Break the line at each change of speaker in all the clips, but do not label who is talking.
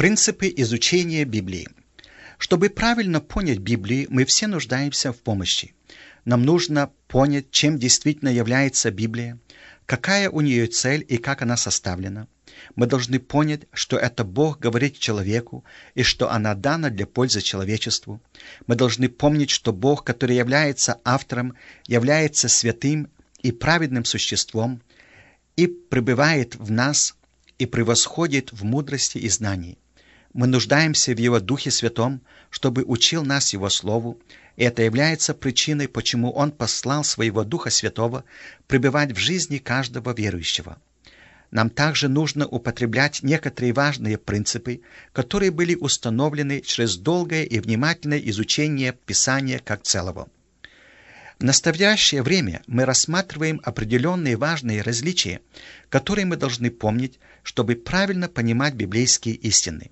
Принципы изучения Библии. Чтобы правильно понять Библию, мы все нуждаемся в помощи. Нам нужно понять, чем действительно является Библия, какая у нее цель и как она составлена. Мы должны понять, что это Бог говорит человеку и что она дана для пользы человечеству. Мы должны помнить, что Бог, который является автором, является святым и праведным существом и пребывает в нас и превосходит в мудрости и знании. Мы нуждаемся в Его Духе Святом, чтобы учил нас Его Слову, и это является причиной, почему Он послал Своего Духа Святого пребывать в жизни каждого верующего. Нам также нужно употреблять некоторые важные принципы, которые были установлены через долгое и внимательное изучение Писания как целого. В настоящее время мы рассматриваем определенные важные различия, которые мы должны помнить, чтобы правильно понимать библейские истины.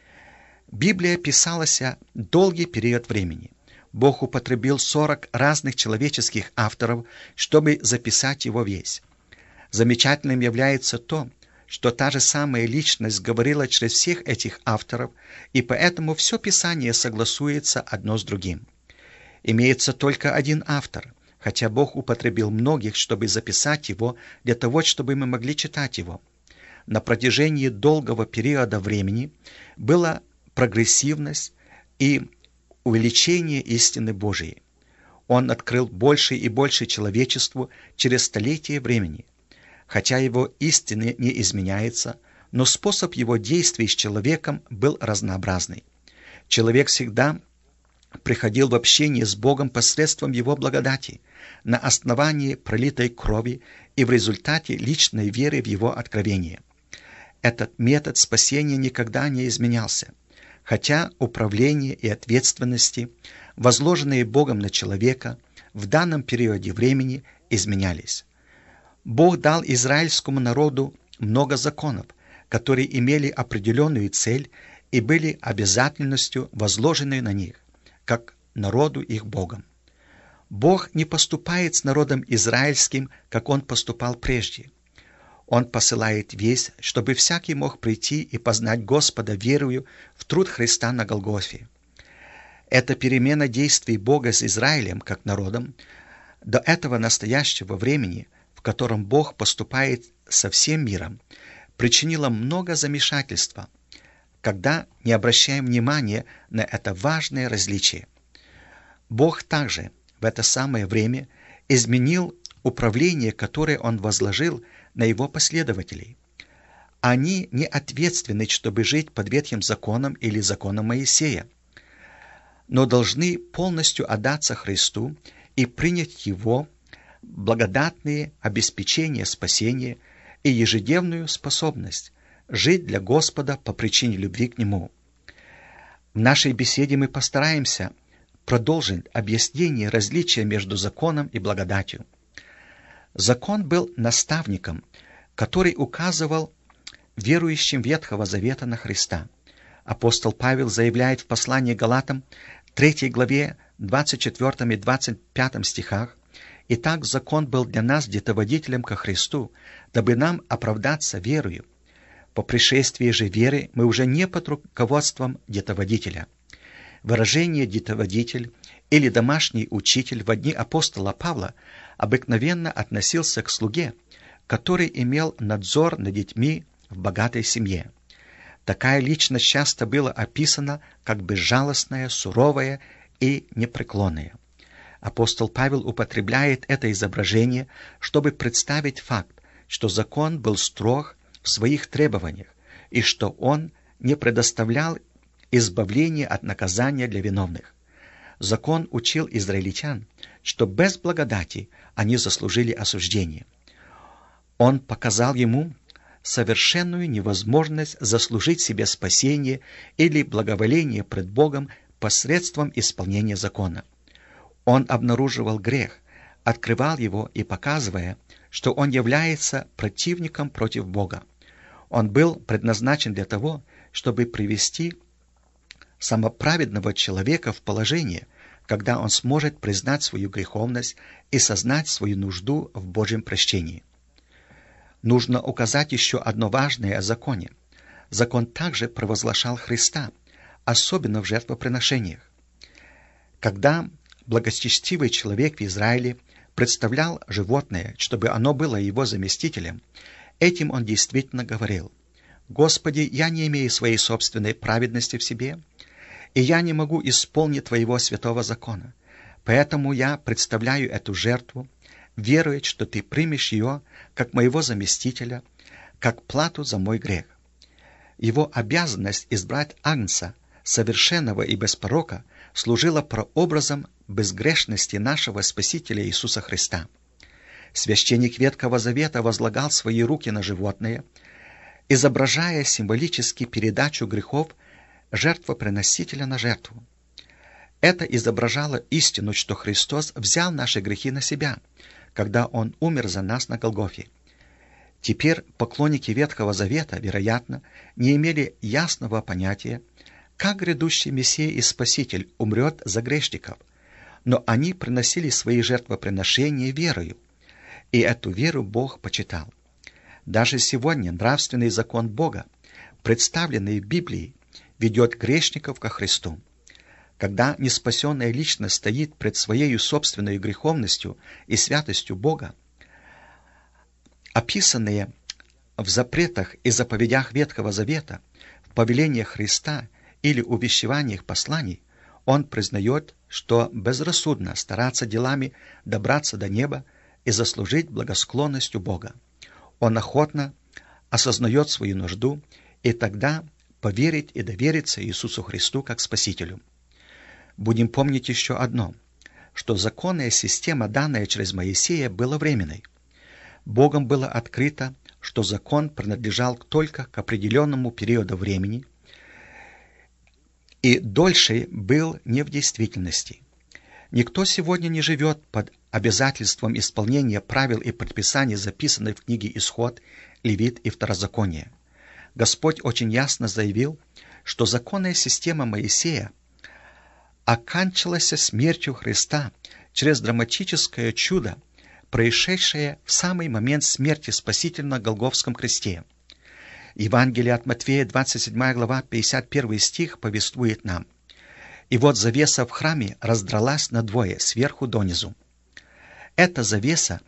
Библия писалась долгий период времени. Бог употребил 40 разных человеческих авторов, чтобы записать его весь. Замечательным является то, что та же самая личность говорила через всех этих авторов, и поэтому все Писание согласуется одно с другим. Имеется только один автор, хотя Бог употребил многих, чтобы записать его, для того, чтобы мы могли читать его. На протяжении долгого периода времени была прогрессивность и увеличение истины Божией. Он открыл больше и больше человечеству через столетия времени. Хотя его истины не изменяется, но способ его действий с человеком был разнообразный. Человек всегда приходил в общение с Богом посредством Его благодати, на основании пролитой крови и в результате личной веры в Его откровение. Этот метод спасения никогда не изменялся, хотя управление и ответственности, возложенные Богом на человека, в данном периоде времени изменялись. Бог дал израильскому народу много законов, которые имели определенную цель и были обязательностью, возложенной на них, как народу их Богом. Бог не поступает с народом израильским, как Он поступал прежде. Он посылает весть, чтобы всякий мог прийти и познать Господа верою в труд Христа на Голгофе. Эта перемена действий Бога с Израилем, как народом, до этого настоящего времени, в котором Бог поступает со всем миром, причинила много замешательства, когда не обращаем внимания на это важное различие. Бог также в это самое время изменил управление, которое Он возложил на Его последователей. Они не ответственны, чтобы жить под Ветхим законом или законом Моисея, но должны полностью отдаться Христу и принять Его благодатные обеспечения спасения и ежедневную способность жить для Господа по причине любви к Нему. В нашей беседе мы постараемся продолжить объяснение различия между законом и благодатью. Закон был наставником, который указывал верующим Ветхого Завета на Христа. Апостол Павел заявляет в послании к Галатам, 3 главе, 24 и 25 стихах: «Итак, закон был для нас детоводителем ко Христу, дабы нам оправдаться верою. По пришествии же веры мы уже не под руководством детоводителя». Выражение «детоводитель» или «домашний учитель» в дни апостола Павла обыкновенно относился к слуге, который имел надзор над детьми в богатой семье. Такая личность часто была описана как безжалостная, суровая и непреклонная. Апостол Павел употребляет это изображение, чтобы представить факт, что закон был строг в своих требованиях и что он не предоставлял избавления от наказания для виновных. Закон учил израильтян, что без благодати они заслужили осуждение. Он показал ему совершенную невозможность заслужить себе спасение или благоволение пред Богом посредством исполнения закона. Он обнаруживал грех, открывал его и показывая, что он является противником против Бога. Он был предназначен для того, чтобы привести самоправедного человека в положение, когда он сможет признать свою греховность и сознать свою нужду в Божьем прощении. Нужно указать еще одно важное о законе. закон также провозглашал Христа, особенно в жертвоприношениях. Когда благочестивый человек в Израиле представлял животное, чтобы оно было его заместителем, этим он действительно говорил: «Господи, я не имею своей собственной праведности в себе, и я не могу исполнить Твоего святого закона, поэтому я представляю эту жертву, веруя, что Ты примешь ее как моего заместителя, как плату за мой грех». Его обязанность избрать агнца, совершенного и без порока, служила прообразом безгрешности нашего Спасителя Иисуса Христа. Священник Ветхого Завета возлагал свои руки на животное, изображая символически передачу грехов жертвоприносителя на жертву. Это изображало истину, что Христос взял наши грехи на себя, когда Он умер за нас на Голгофе. Теперь поклонники Ветхого Завета, вероятно, не имели ясного понятия, как грядущий Мессия и Спаситель умрет за грешников, но они приносили свои жертвоприношения верою, и эту веру Бог почитал. Даже сегодня нравственный закон Бога, представленный в Библии, ведет грешников ко Христу. Когда неспасенная личность стоит пред своей собственной греховностью и святостью Бога, описанные в запретах и заповедях Ветхого Завета, в повелениях Христа или увещеваниях посланий, он признает, что безрассудно стараться делами добраться до неба и заслужить благосклонностью Бога. Он охотно осознает свою нужду и тогда поверить и довериться Иисусу Христу как Спасителю. Будем помнить еще одно, что законная система, данная через Моисея, была временной. Богом было открыто, что закон принадлежал только к определенному периоду времени и дольше был не в действительности. Никто сегодня не живет под обязательством исполнения правил и предписаний, записанных в книге Исход, Левит и Второзаконие. Господь очень ясно заявил, что законная система Моисея оканчивалась смертью Христа через драматическое чудо, происшедшее в самый момент смерти Спасителя на Голгофском кресте. Евангелие от Матфея, 27 глава, 51 стих повествует нам: «И вот завеса в храме раздралась надвое, сверху донизу». Эта завеса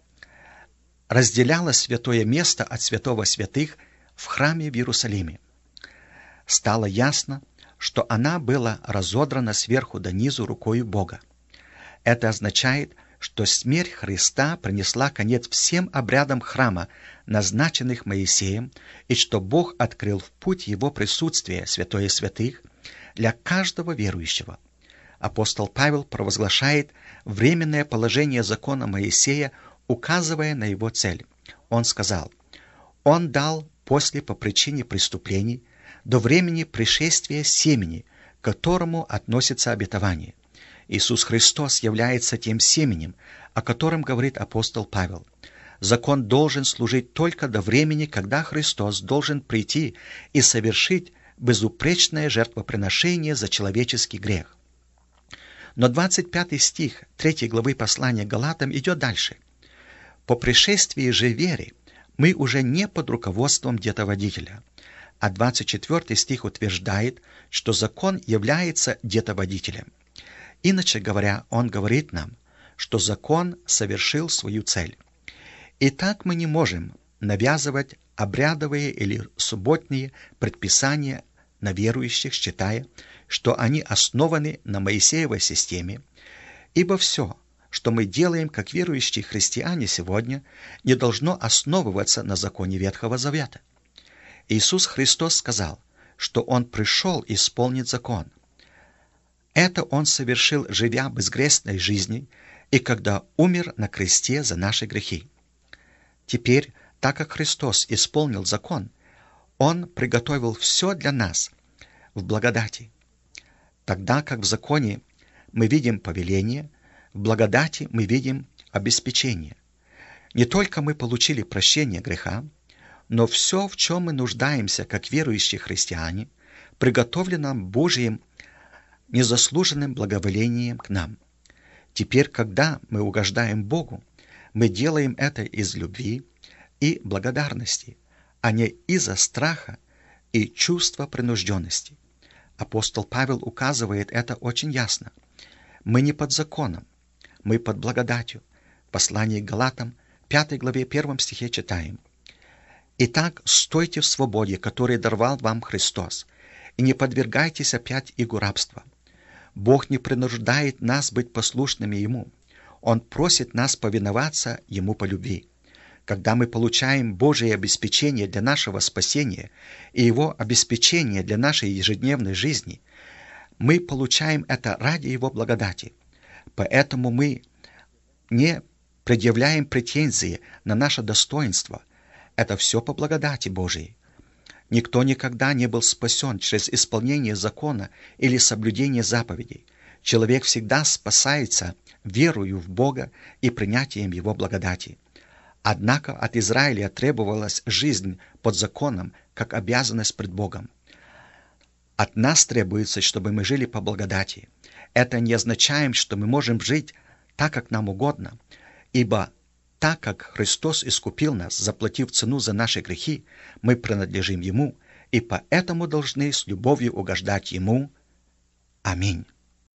разделяла святое место от святого святых в храме в Иерусалиме. Стало ясно, что она была разодрана сверху донизу рукою Бога. Это означает, что смерть Христа принесла конец всем обрядам храма, назначенных Моисеем, и что Бог открыл в путь Его присутствия, святое святых, для каждого верующего. Апостол Павел провозглашает временное положение закона Моисея, указывая на его цель. Он сказал: «Он дал после по причине преступлений до времени пришествия семени, к которому относится обетование». Иисус Христос является тем семенем, о котором говорит апостол Павел. Закон должен служить только до времени, когда Христос должен прийти и совершить безупречное жертвоприношение за человеческий грех. Но 25 стих 3 главы послания Галатам идет дальше. «По пришествии же веры мы уже не под руководством детоводителя». А 24 стих утверждает, что закон является детоводителем. Иначе говоря, он говорит нам, что закон совершил свою цель. Итак, мы не можем навязывать обрядовые или субботние предписания на верующих, считая, что они основаны на Моисеевой системе, ибо все, что мы делаем как верующие христиане сегодня, не должно основываться на законе Ветхого Завета. Иисус Христос сказал, что Он пришел исполнить закон. Это Он совершил, живя безгрешной жизнью, и когда умер на кресте за наши грехи. Теперь, так как Христос исполнил закон, Он приготовил все для нас в благодати. Тогда как в законе мы видим повеление, в благодати мы видим обеспечение. Не только мы получили прощение греха, но все, в чем мы нуждаемся, как верующие христиане, приготовлено Божьим незаслуженным благоволением к нам. Теперь, когда мы угождаем Богу, мы делаем это из любви и благодарности, а не из-за страха и чувство принужденности. Апостол Павел указывает это очень ясно. Мы не под законом, мы под благодатью. В послании к Галатам, 5 главе 1 стихе читаем: «Итак, стойте в свободе, которую даровал вам Христос, и не подвергайтесь опять игу рабства. Бог не принуждает нас быть послушными Ему. Он просит нас повиноваться Ему по любви. Когда мы получаем Божие обеспечение для нашего спасения и Его обеспечение для нашей ежедневной жизни, мы получаем это ради Его благодати. Поэтому мы не предъявляем претензии на наше достоинство. Это все по благодати Божией. Никто никогда не был спасен через исполнение закона или соблюдение заповедей. Человек всегда спасается верою в Бога и принятием Его благодати. Однако от Израиля требовалась жизнь под законом, как обязанность пред Богом. От нас требуется, чтобы мы жили по благодати. Это не означает, что мы можем жить так, как нам угодно, ибо так как Христос искупил нас, заплатив цену за наши грехи, мы принадлежим Ему, и поэтому должны с любовью угождать Ему. Аминь.